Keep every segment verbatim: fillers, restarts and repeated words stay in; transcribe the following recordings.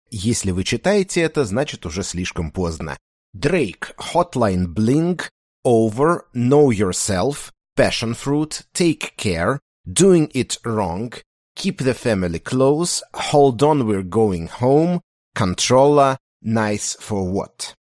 Если вы читаете это, значит уже слишком поздно. Drake, Hotline Bling, Over, Know Yourself, Passion Fruit, Take Care, Doing It Wrong, Keep the Family Close, Hold On We're Going Home, Controller, Nice for What.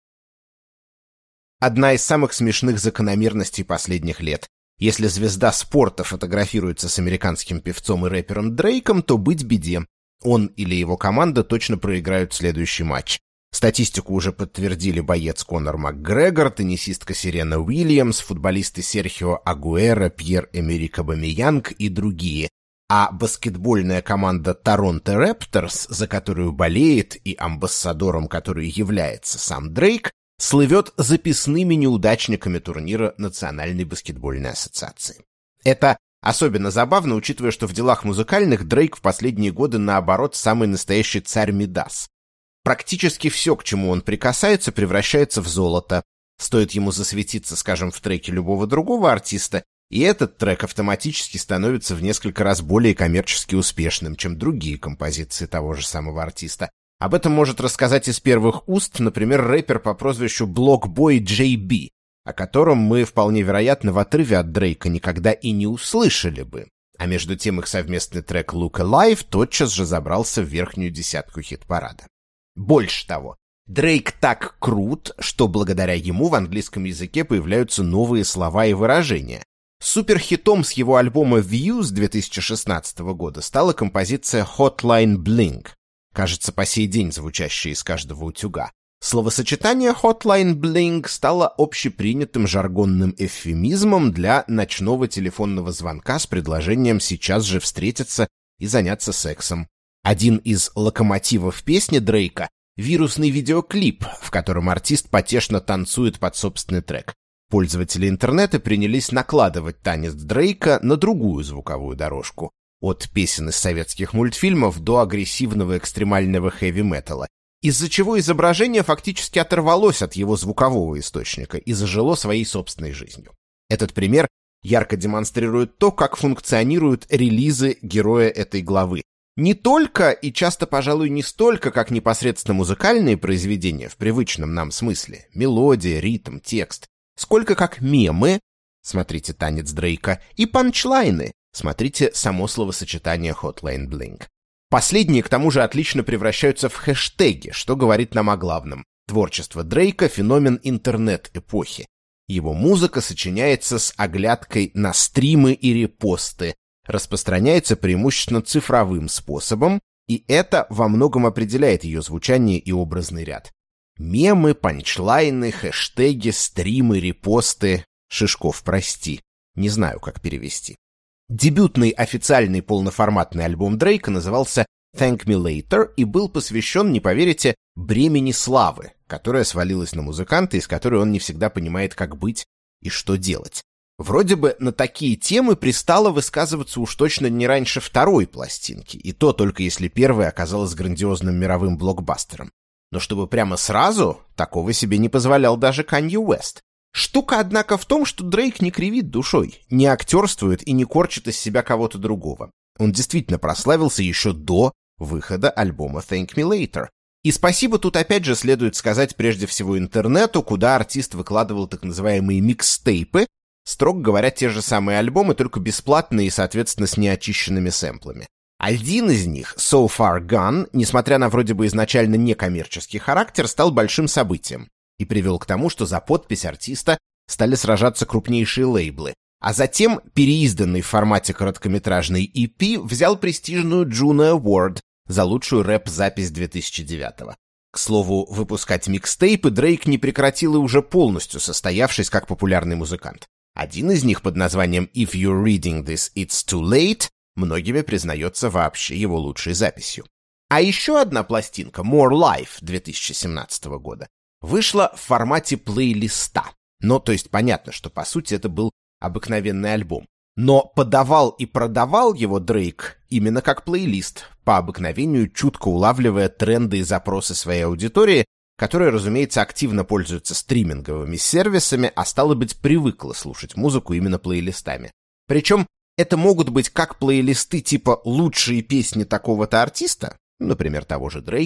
Одна из самых смешных закономерностей последних лет. Если звезда спорта фотографируется с американским певцом и рэпером Дрейком, то быть беде. Он или его команда точно проиграют следующий матч. Статистику уже подтвердили боец Конор Макгрегор, теннисистка Серена Уильямс, футболисты Серхио Агуэро, Пьер-Эмерик Обамеянг и другие. А баскетбольная команда Торонто Рапторс, за которую болеет и амбассадором которой является сам Дрейк, слывет записными неудачниками турнира Национальной баскетбольной ассоциации. Это особенно забавно, учитывая, что в делах музыкальных Дрейк в последние годы, наоборот, самый настоящий царь Мидас. Практически все, к чему он прикасается, превращается в золото. Стоит ему засветиться, скажем, в треке любого другого артиста, и этот трек автоматически становится в несколько раз более коммерчески успешным, чем другие композиции того же самого артиста. Об этом может рассказать из первых уст, например, рэпер по прозвищу Blockboy джей би, о котором мы, вполне вероятно, в отрыве от Дрейка никогда и не услышали бы. А между тем их совместный трек Look Alive тотчас же забрался в верхнюю десятку хит-парада. Больше того, Дрейк так крут, что благодаря ему в английском языке появляются новые слова и выражения. Суперхитом с его альбома Views две тысячи шестнадцатого года стала композиция Hotline Bling, кажется, по сей день звучащая из каждого утюга. Словосочетание Hotline Bling стало общепринятым жаргонным эвфемизмом для ночного телефонного звонка с предложением сейчас же встретиться и заняться сексом. Один из локомотивов песни Дрейка — вирусный видеоклип, в котором артист потешно танцует под собственный трек. Пользователи интернета принялись накладывать танец Дрейка на другую звуковую дорожку. От песен из советских мультфильмов до агрессивного экстремального хэви-металла, из-за чего изображение фактически оторвалось от его звукового источника и зажило своей собственной жизнью. Этот пример ярко демонстрирует то, как функционируют релизы героя этой главы. Не только и часто, пожалуй, не столько, как непосредственно музыкальные произведения в привычном нам смысле, мелодия, ритм, текст, сколько как мемы, смотрите танец Дрейка, и панчлайны, смотрите само словосочетание Hotline Bling. Последние, к тому же, отлично превращаются в хэштеги, что говорит нам о главном. Творчество Дрейка — феномен интернет-эпохи. Его музыка сочиняется с оглядкой на стримы и репосты, распространяется преимущественно цифровым способом, и это во многом определяет ее звучание и образный ряд. Мемы, панчлайны, хэштеги, стримы, репосты. Шишков, прости, не знаю, как перевести. Дебютный официальный полноформатный альбом Дрейка назывался Thank Me Later и был посвящен, не поверите, бремени славы, которая свалилась на музыканта, и с которой он не всегда понимает, как быть и что делать. Вроде бы на такие темы пристало высказываться уж точно не раньше второй пластинки, и то только если первая оказалась грандиозным мировым блокбастером. Но чтобы прямо сразу, такого себе не позволял даже Канье Уэст. Штука, однако, в том, что Дрейк не кривит душой, не актерствует и не корчит из себя кого-то другого. Он действительно прославился еще до выхода альбома Thank Me Later. И спасибо тут опять же следует сказать прежде всего интернету, куда артист выкладывал так называемые микстейпы, строго говоря, те же самые альбомы, только бесплатные и, соответственно, с неочищенными сэмплами. Один из них, So Far Gone, несмотря на вроде бы изначально некоммерческий характер, стал большим событием и привел к тому, что за подпись артиста стали сражаться крупнейшие лейблы, а затем переизданный в формате короткометражный и пи взял престижную Juno Award за лучшую рэп-запись две тысячи девятого. К слову, выпускать микстейпы Дрейк не прекратил и уже полностью состоявшись как популярный музыкант. Один из них под названием If You're Reading This, It's Too Late многими признается вообще его лучшей записью. А еще одна пластинка, More Life две тысячи семнадцатого года, вышла в формате плейлиста. Ну, то есть понятно, что по сути это был обыкновенный альбом. Но подавал и продавал его Дрейк именно как плейлист, по обыкновению чутко улавливая тренды и запросы своей аудитории, которая, разумеется, активно пользуется стриминговыми сервисами, а стало быть, привыкла слушать музыку именно плейлистами. Причем это могут быть как плейлисты типа «лучшие песни такого-то артиста», например, того же Дрейка,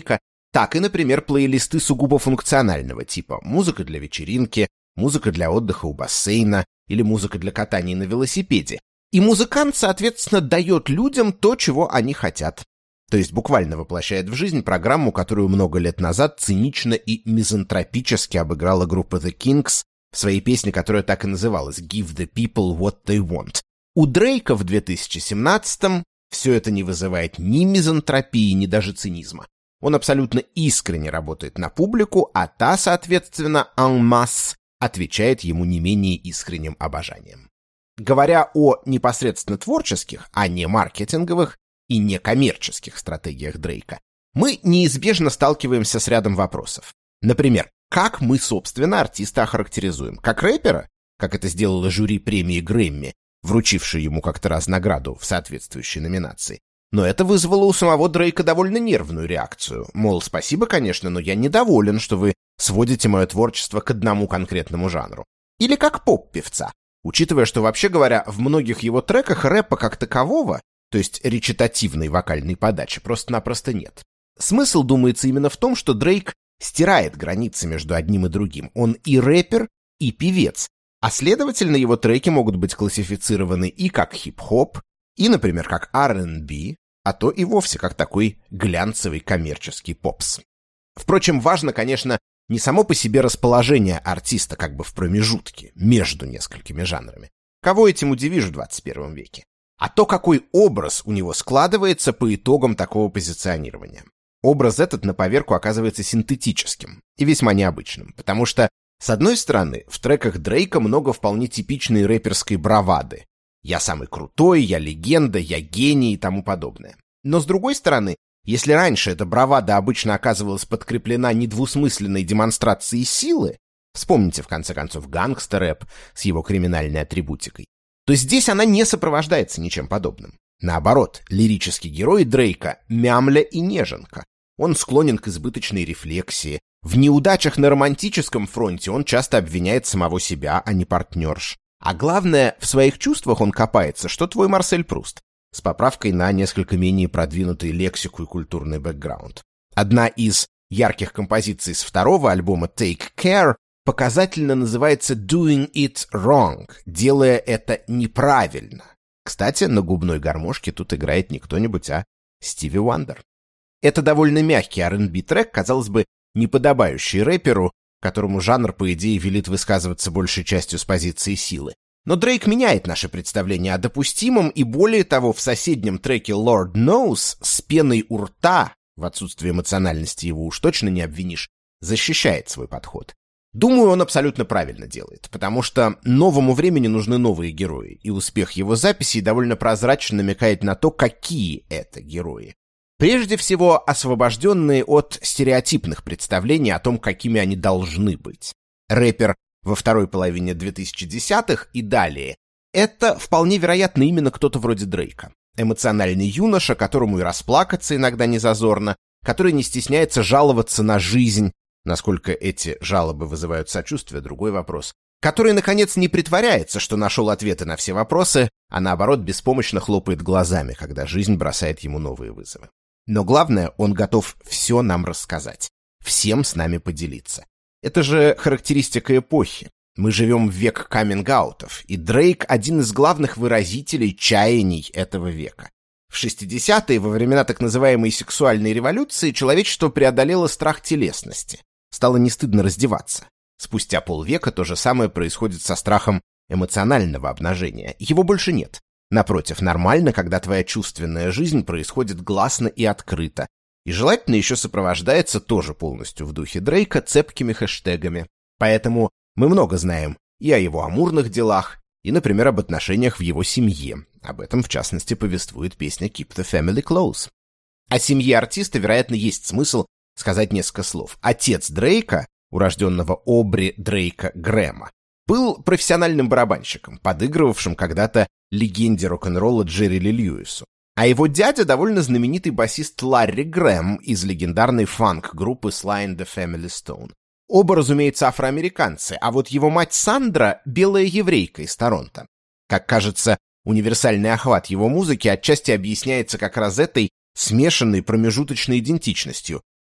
так и, например, плейлисты сугубо функционального типа: музыка для вечеринки, музыка для отдыха у бассейна или музыка для катания на велосипеде. И музыкант, соответственно, дает людям то, чего они хотят. То есть буквально воплощает в жизнь программу, которую много лет назад цинично и мизантропически обыграла группа The Kinks в своей песне, которая так и называлась «Give the people what they want». У Дрейка в две тысячи семнадцатом все это не вызывает ни мизантропии, ни даже цинизма. Он абсолютно искренне работает на публику, а та, соответственно, en masse, отвечает ему не менее искренним обожанием. Говоря о непосредственно творческих, а не маркетинговых и некоммерческих стратегиях Дрейка, мы неизбежно сталкиваемся с рядом вопросов. Например, как мы, собственно, артиста охарактеризуем? Как рэпера, как это сделало жюри премии Грэмми, вручившее ему как-то раз награду в соответствующей номинации? Но это вызвало у самого Дрейка довольно нервную реакцию. Мол, спасибо, конечно, но я недоволен, что вы сводите мое творчество к одному конкретному жанру. Или как поп-певца, учитывая, что, вообще говоря, в многих его треках рэпа как такового, то есть речитативной вокальной подачи, просто-напросто нет. Смысл, думается, именно в том, что Дрейк стирает границы между одним и другим. Он и рэпер, и певец, а следовательно, его треки могут быть классифицированы и как хип-хоп, и, например, как ар энд би, а то и вовсе как такой глянцевый коммерческий попс. Впрочем, важно, конечно, не само по себе расположение артиста как бы в промежутке между несколькими жанрами. Кого этим удивишь в двадцать первом веке? А то, какой образ у него складывается по итогам такого позиционирования. Образ этот на поверку оказывается синтетическим и весьма необычным, потому что, с одной стороны, в треках Дрейка много вполне типичной рэперской бравады. «Я самый крутой», «Я легенда», «Я гений» и тому подобное. Но с другой стороны, если раньше эта бравада обычно оказывалась подкреплена недвусмысленной демонстрацией силы, вспомните, в конце концов, гангстер-рэп с его криминальной атрибутикой, то здесь она не сопровождается ничем подобным. Наоборот, лирический герой Дрейка — мямля и неженка. Он склонен к избыточной рефлексии. В неудачах на романтическом фронте он часто обвиняет самого себя, а не партнерш. А главное, в своих чувствах он копается, что твой Марсель Пруст, с поправкой на несколько менее продвинутый лексику и культурный бэкграунд. Одна из ярких композиций с второго альбома «Take Care» показательно называется «Doing it wrong», делая это неправильно. Кстати, на губной гармошке тут играет не кто-нибудь, а Стиви Уандер. Это довольно мягкий ар энд би-трек, казалось бы, не подобающий рэперу, которому жанр, по идее, велит высказываться большей частью с позиции силы. Но Дрейк меняет наше представление о допустимом, и более того, в соседнем треке «Lord Knows» с пеной у рта, в отсутствии эмоциональности его уж точно не обвинишь, защищает свой подход. Думаю, он абсолютно правильно делает, потому что новому времени нужны новые герои, и успех его записей довольно прозрачно намекает на то, какие это герои. Прежде всего, освобожденные от стереотипных представлений о том, какими они должны быть. Рэпер во второй половине две тысячи десятых и далее — это вполне вероятно именно кто-то вроде Дрейка. Эмоциональный юноша, которому и расплакаться иногда не зазорно, который не стесняется жаловаться на жизнь, насколько эти жалобы вызывают сочувствие — другой вопрос, который, наконец, не притворяется, что нашел ответы на все вопросы, а наоборот беспомощно хлопает глазами, когда жизнь бросает ему новые вызовы. Но главное, он готов все нам рассказать, всем с нами поделиться. Это же характеристика эпохи. Мы живем в век каминг-аутов, и Дрейк — один из главных выразителей чаяний этого века. В шестидесятые, во времена так называемой сексуальной революции, человечество преодолело страх телесности. Стало не стыдно раздеваться. Спустя полвека то же самое происходит со страхом эмоционального обнажения. Его больше нет. Напротив, нормально, когда твоя чувственная жизнь происходит гласно и открыто. И желательно еще сопровождается тоже полностью в духе Дрейка цепкими хэштегами. Поэтому мы много знаем и о его амурных делах, и, например, об отношениях в его семье. Об этом, в частности, повествует песня «Keep the Family Close». О семье артиста, вероятно, есть смысл сказать несколько слов. Отец Дрейка, урожденного Обри Дрейка Грэма, был профессиональным барабанщиком, подыгрывавшим когда-то легенде рок-н-ролла Джерри Ли Льюису. А его дядя — довольно знаменитый басист Ларри Грэм из легендарной фанк-группы Sly and the Family Stone. Оба, разумеется, афроамериканцы, а вот его мать Сандра — белая еврейка из Торонто. Как кажется, универсальный охват его музыки отчасти объясняется как раз этой смешанной промежуточной идентичностью,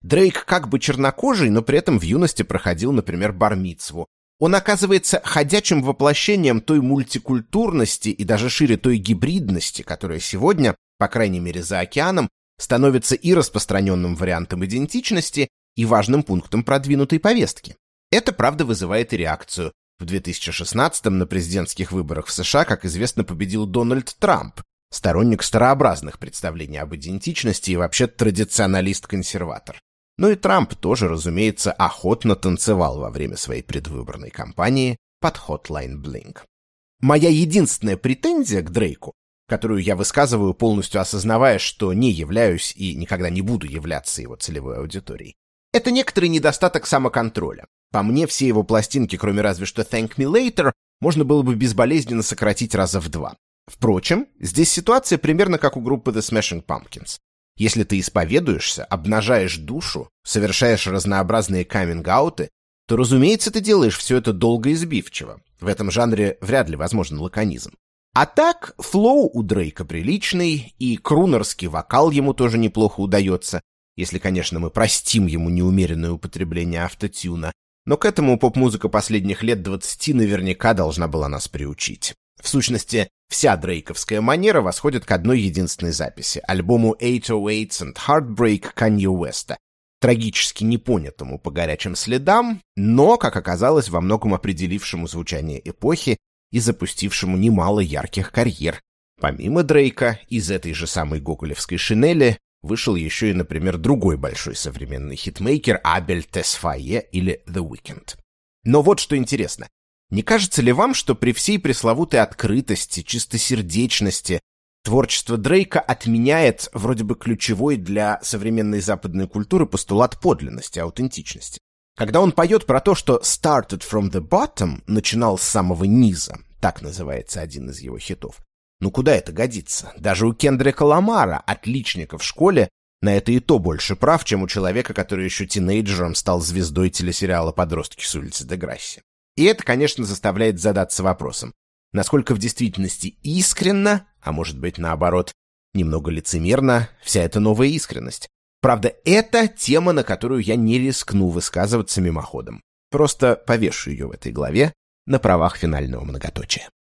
Дрейк как бы чернокожий, но при этом в юности проходил, например, бар-мицву. Он оказывается ходячим воплощением той мультикультурности и даже шире той гибридности, которая сегодня, по крайней мере за океаном, становится и распространенным вариантом идентичности, и важным пунктом продвинутой повестки. Это, правда, вызывает и реакцию. В две тысячи шестнадцатом на президентских выборах в США, как известно, победил Дональд Трамп, сторонник старообразных представлений об идентичности и вообще традиционалист-консерватор. Ну и Трамп тоже, разумеется, охотно танцевал во время своей предвыборной кампании под Hotline Bling. Моя единственная претензия к Дрейку, которую я высказываю, полностью осознавая, что не являюсь и никогда не буду являться его целевой аудиторией, это некоторый недостаток самоконтроля. По мне, все его пластинки, кроме разве что Thank Me Later, можно было бы безболезненно сократить раза в два. Впрочем, здесь ситуация примерно как у группы The Smashing Pumpkins. Если ты исповедуешься, обнажаешь душу, совершаешь разнообразные каминг-ауты, то, разумеется, ты делаешь все это долго и сбивчиво. В этом жанре вряд ли возможен лаконизм. А так, флоу у Дрейка приличный, и крунерский вокал ему тоже неплохо удается, если, конечно, мы простим ему неумеренное употребление автотюна, но к этому поп-музыка последних лет двадцати наверняка должна была нас приучить. В сущности, вся дрейковская манера восходит к одной единственной записи — альбому eight oh eights and Heartbreak Канье Уэста, трагически непонятому по горячим следам, но, как оказалось, во многом определившему звучание эпохи и запустившему немало ярких карьер. Помимо Дрейка, из этой же самой гоголевской шинели вышел еще и, например, другой большой современный хитмейкер Абель Тесфайе или The Weeknd. Но вот что интересно. Не кажется ли вам, что при всей пресловутой открытости, чистосердечности творчество Дрейка отменяет вроде бы ключевой для современной западной культуры постулат подлинности, аутентичности? Когда он поет про то, что «started from the bottom», начинал с самого низа, так называется один из его хитов, ну куда это годится? Даже у Кендрика Ламара, отличника в школе, на это и то больше прав, чем у человека, который еще тинейджером стал звездой телесериала «Подростки с улицы Деграсси». И это, конечно, заставляет задаться вопросом, насколько в действительности искренна, а может быть, наоборот, немного лицемерна вся эта новая искренность. Правда, это тема, на которую я не рискну высказываться мимоходом. Просто повешу ее в этой главе на правах финального многоточия.